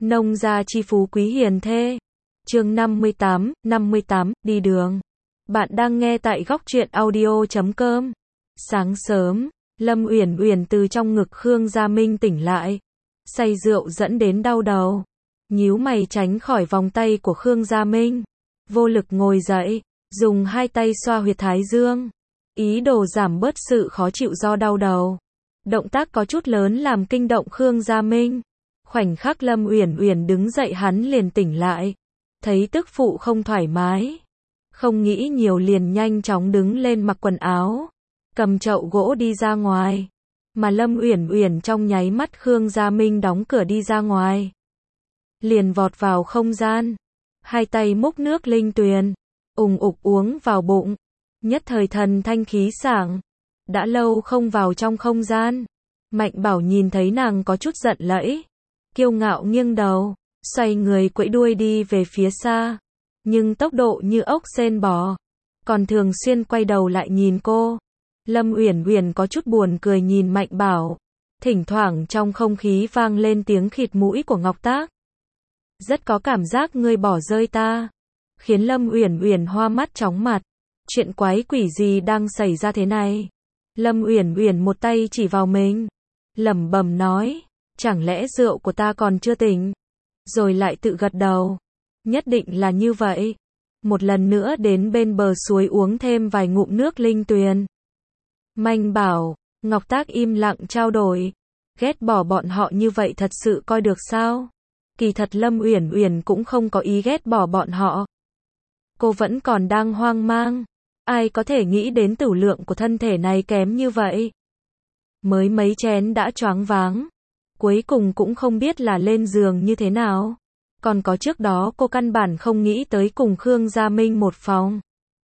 Nông gia chi phú quý hiền thê. Chương 58, đi đường. Bạn đang nghe tại góc truyện audio.com. Sáng sớm, Lâm Uyển Uyển từ trong ngực Khương Gia Minh tỉnh lại. Say rượu dẫn đến đau đầu. Nhíu mày tránh khỏi vòng tay của Khương Gia Minh. Vô lực ngồi dậy, dùng hai tay xoa huyệt thái dương. Ý đồ giảm bớt sự khó chịu do đau đầu. Động tác có chút lớn làm kinh động Khương Gia Minh. Khoảnh khắc Lâm Uyển Uyển đứng dậy hắn liền tỉnh lại. Thấy tức phụ không thoải mái. Không nghĩ nhiều liền nhanh chóng đứng lên mặc quần áo. Cầm chậu gỗ đi ra ngoài. Mà Lâm Uyển Uyển trong nháy mắt Khương Gia Minh đóng cửa đi ra ngoài. Liền vọt vào không gian. Hai tay múc nước linh tuyền. Ùng ục uống vào bụng. Nhất thời thần thanh khí sảng. Đã lâu không vào trong không gian. Mạnh Bảo nhìn thấy nàng có chút giận lẫy. Kiêu ngạo nghiêng đầu, xoay người quẫy đuôi đi về phía xa. Nhưng tốc độ như ốc sên bò. Còn thường xuyên quay đầu lại nhìn cô. Lâm Uyển Uyển có chút buồn cười nhìn Mạnh Bảo. Thỉnh thoảng trong không khí vang lên tiếng khịt mũi của Ngọc Tác. Rất có cảm giác ngươi bỏ rơi ta. Khiến Lâm Uyển Uyển hoa mắt chóng mặt. Chuyện quái quỷ gì đang xảy ra thế này? Lâm Uyển Uyển một tay chỉ vào mình. Lẩm bẩm nói. Chẳng lẽ rượu của ta còn chưa tỉnh? Rồi lại tự gật đầu. Nhất định là như vậy. Một lần nữa đến bên bờ suối uống thêm vài ngụm nước linh tuyền. Mạnh Bảo, Ngọc Tác im lặng trao đổi. Ghét bỏ bọn họ như vậy thật sự coi được sao? Kỳ thật Lâm Uyển Uyển cũng không có ý ghét bỏ bọn họ. Cô vẫn còn đang hoang mang. Ai có thể nghĩ đến tửu lượng của thân thể này kém như vậy? Mới mấy chén đã choáng váng. Cuối cùng cũng không biết là lên giường như thế nào. Còn có trước đó cô căn bản không nghĩ tới cùng Khương Gia Minh một phòng.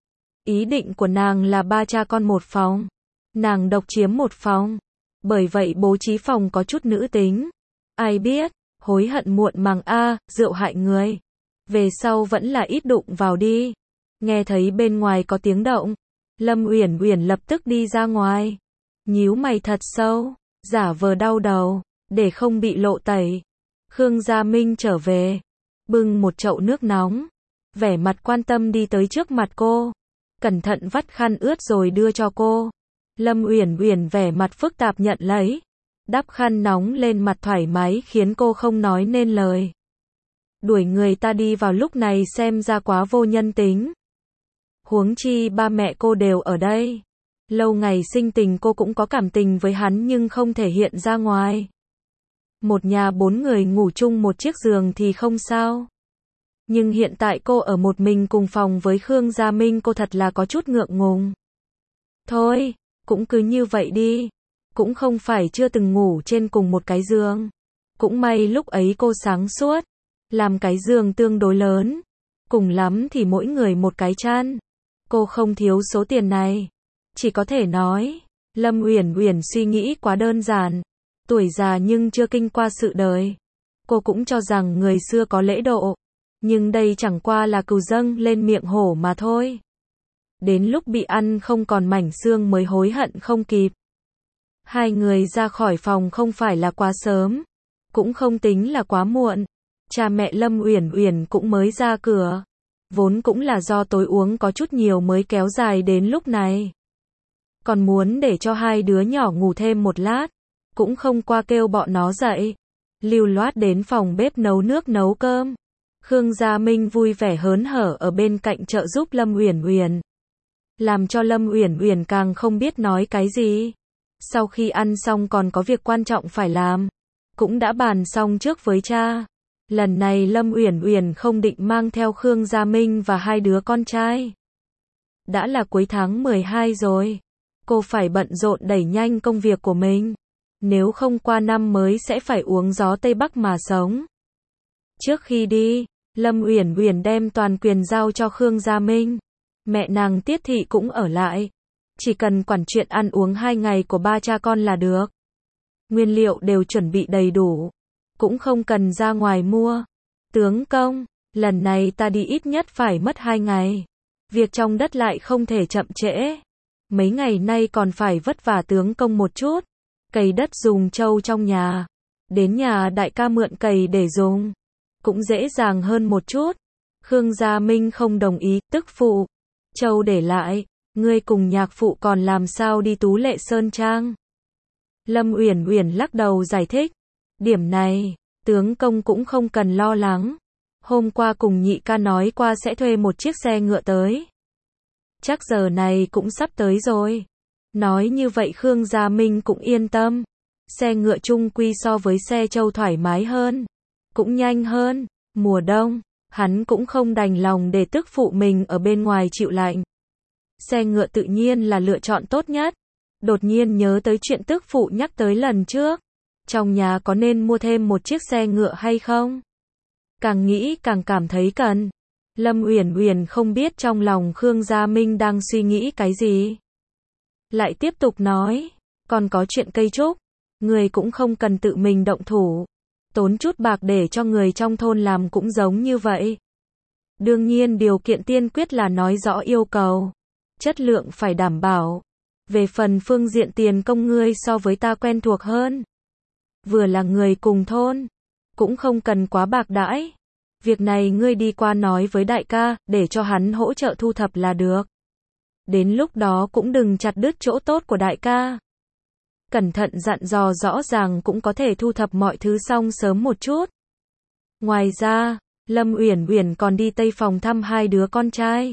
Ý định của nàng là ba cha con một phòng. Nàng độc chiếm một phòng. Bởi vậy bố trí phòng có chút nữ tính. Ai biết, hối hận muộn màng a, rượu hại người. Về sau vẫn là ít đụng vào đi. Nghe thấy bên ngoài có tiếng động. Lâm Uyển Uyển lập tức đi ra ngoài. Nhíu mày thật sâu, giả vờ đau đầu. Để không bị lộ tẩy. Khương Gia Minh trở về. Bưng một chậu nước nóng. Vẻ mặt quan tâm đi tới trước mặt cô. Cẩn thận vắt khăn ướt rồi đưa cho cô. Lâm Uyển Uyển vẻ mặt phức tạp nhận lấy. Đắp khăn nóng lên mặt thoải mái khiến cô không nói nên lời. Đuổi người ta đi vào lúc này xem ra quá vô nhân tính. Huống chi ba mẹ cô đều ở đây. Lâu ngày sinh tình cô cũng có cảm tình với hắn nhưng không thể hiện ra ngoài. Một nhà bốn người ngủ chung một chiếc giường thì không sao. Nhưng hiện tại cô ở một mình cùng phòng với Khương Gia Minh cô thật là có chút ngượng ngùng. Thôi, cũng cứ như vậy đi. Cũng không phải chưa từng ngủ trên cùng một cái giường. Cũng may lúc ấy cô sáng suốt. Làm cái giường tương đối lớn. Cùng lắm thì mỗi người một cái chăn. Cô không thiếu số tiền này. Chỉ có thể nói, Lâm Uyển Uyển suy nghĩ quá đơn giản. Tuổi già nhưng chưa kinh qua sự đời. Cô cũng cho rằng người xưa có lễ độ. Nhưng đây chẳng qua là cừu dâng lên miệng hổ mà thôi. Đến lúc bị ăn không còn mảnh xương mới hối hận không kịp. Hai người ra khỏi phòng không phải là quá sớm. Cũng không tính là quá muộn. Cha mẹ Lâm Uyển Uyển cũng mới ra cửa. Vốn cũng là do tối uống có chút nhiều mới kéo dài đến lúc này. Còn muốn để cho hai đứa nhỏ ngủ thêm một lát. Cũng không qua kêu bọn nó dậy. Lưu loát đến phòng bếp nấu nước nấu cơm. Khương Gia Minh vui vẻ hớn hở ở bên cạnh trợ giúp Lâm Uyển Uyển. Làm cho Lâm Uyển Uyển càng không biết nói cái gì. Sau khi ăn xong còn có việc quan trọng phải làm. Cũng đã bàn xong trước với cha. Lần này Lâm Uyển Uyển không định mang theo Khương Gia Minh và hai đứa con trai. Đã là cuối tháng 12 rồi. Cô phải bận rộn đẩy nhanh công việc của mình. Nếu không qua năm mới sẽ phải uống gió Tây Bắc mà sống. Trước khi đi, Lâm Uyển Uyển đem toàn quyền giao cho Khương Gia Minh. Mẹ nàng Tiết Thị cũng ở lại. Chỉ cần quản chuyện ăn uống 2 ngày của ba cha con là được. Nguyên liệu đều chuẩn bị đầy đủ. Cũng không cần ra ngoài mua. Tướng công, lần này ta đi ít nhất phải mất 2 ngày. Việc trong đất lại không thể chậm trễ. Mấy ngày nay còn phải vất vả tướng công một chút. Cày đất dùng trâu trong nhà. Đến nhà đại ca mượn cày để dùng. cũng dễ dàng hơn một chút. Khương Gia Minh không đồng ý, tức phụ. Châu để lại, ngươi cùng nhạc phụ còn làm sao đi Tú Lệ Sơn Trang. Lâm Uyển Uyển lắc đầu giải thích. Điểm này, tướng công cũng không cần lo lắng. Hôm qua cùng nhị ca nói qua sẽ thuê một chiếc xe ngựa tới. Chắc giờ này cũng sắp tới rồi. Nói như vậy Khương Gia Minh cũng yên tâm. Xe ngựa chung quy so với xe Châu thoải mái hơn. Cũng nhanh hơn. Mùa đông, hắn cũng không đành lòng để tức phụ mình ở bên ngoài chịu lạnh. Xe ngựa tự nhiên là lựa chọn tốt nhất. Đột nhiên nhớ tới chuyện tức phụ nhắc tới lần trước. Trong nhà có nên mua thêm một chiếc xe ngựa hay không? Càng nghĩ càng cảm thấy cần. Lâm Uyển Uyển không biết trong lòng Khương Gia Minh đang suy nghĩ cái gì. Lại tiếp tục nói, còn có chuyện cây trúc, người cũng không cần tự mình động thủ. Tốn chút bạc để cho người trong thôn làm cũng giống như vậy. Đương nhiên điều kiện tiên quyết là nói rõ yêu cầu. Chất lượng phải đảm bảo. Về phần phương diện tiền công ngươi so với ta quen thuộc hơn. Vừa là người cùng thôn, cũng không cần quá bạc đãi. Việc này ngươi đi qua nói với đại ca, để cho hắn hỗ trợ thu thập là được. Đến lúc đó cũng đừng chặt đứt chỗ tốt của đại ca. Cẩn thận dặn dò rõ ràng cũng có thể thu thập mọi thứ xong sớm một chút. Ngoài ra, Lâm Uyển Uyển còn đi Tây Phòng thăm hai đứa con trai.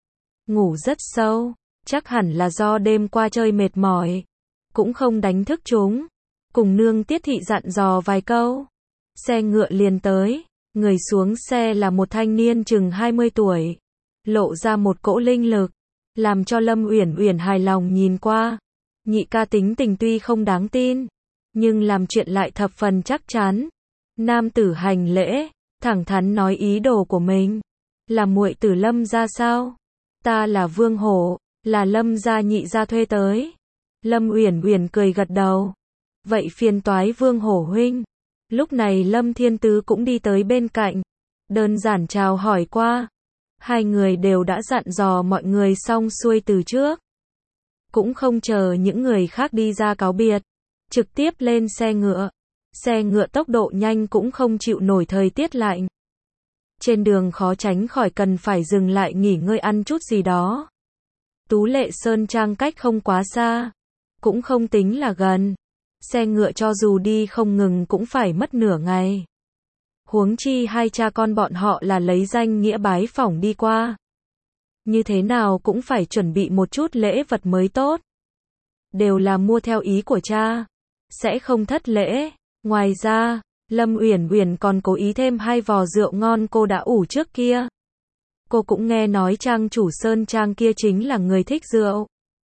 Ngủ rất sâu, chắc hẳn là do đêm qua chơi mệt mỏi. Cũng không đánh thức chúng. Cùng nương Tiết Thị dặn dò vài câu. Xe ngựa liền tới. Người xuống xe là một thanh niên chừng 20 tuổi. Lộ ra một cỗ linh lực. Làm cho Lâm Uyển Uyển hài lòng nhìn qua. Nhị ca tính tình tuy không đáng tin. Nhưng làm chuyện lại thập phần chắc chắn. Nam tử hành lễ. Thẳng thắn nói ý đồ của mình. Là muội tử Lâm gia sao? Ta là Vương Hổ. Là Lâm gia nhị gia thuê tới. Lâm Uyển Uyển cười gật đầu. Vậy phiền toái Vương Hổ huynh. Lúc này Lâm Thiên Tứ cũng đi tới bên cạnh. Đơn giản chào hỏi qua. Hai người đều đã dặn dò mọi người xong xuôi từ trước. Cũng không chờ những người khác đi ra cáo biệt. Trực tiếp lên xe ngựa. Xe ngựa tốc độ nhanh cũng không chịu nổi thời tiết lạnh. Trên đường khó tránh khỏi cần phải dừng lại nghỉ ngơi ăn chút gì đó. Tú Lệ Sơn Trang cách không quá xa. Cũng không tính là gần. Xe ngựa cho dù đi không ngừng cũng phải mất nửa ngày. Huống chi hai cha con bọn họ là lấy danh nghĩa bái phỏng đi qua. Như thế nào cũng phải chuẩn bị một chút lễ vật mới tốt. Đều là mua theo ý của cha. Sẽ không thất lễ. Ngoài ra, Lâm Uyển Uyển còn cố ý thêm 2 vò rượu ngon cô đã ủ trước kia. Cô cũng nghe nói trang chủ Sơn Trang kia chính là người thích rượu.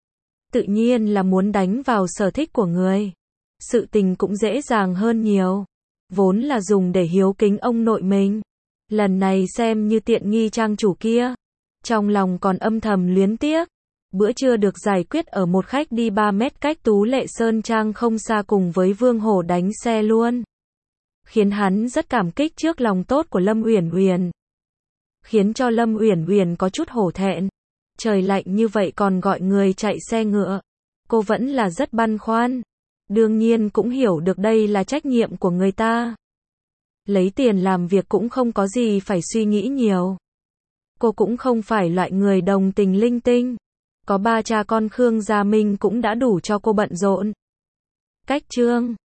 Tự nhiên là muốn đánh vào sở thích của người. Sự tình cũng dễ dàng hơn nhiều. Vốn là dùng để hiếu kính ông nội mình. Lần này xem như tiện nghi trang chủ kia. Trong lòng còn âm thầm luyến tiếc. Bữa trưa được giải quyết ở một khách đi 3 mét cách Tú Lệ Sơn Trang không xa cùng với Vương Hổ đánh xe luôn. Khiến hắn rất cảm kích trước lòng tốt của Lâm Uyển Uyển. Khiến cho Lâm Uyển Uyển có chút hổ thẹn. Trời lạnh như vậy còn gọi người chạy xe ngựa. Cô vẫn là rất băn khoăn. Đương nhiên cũng hiểu được đây là trách nhiệm của người ta. Lấy tiền làm việc cũng không có gì phải suy nghĩ nhiều. Cô cũng không phải loại người đồng tình linh tinh. Có 3 cha con Khương Gia Minh cũng đã đủ cho cô bận rộn. Cách chương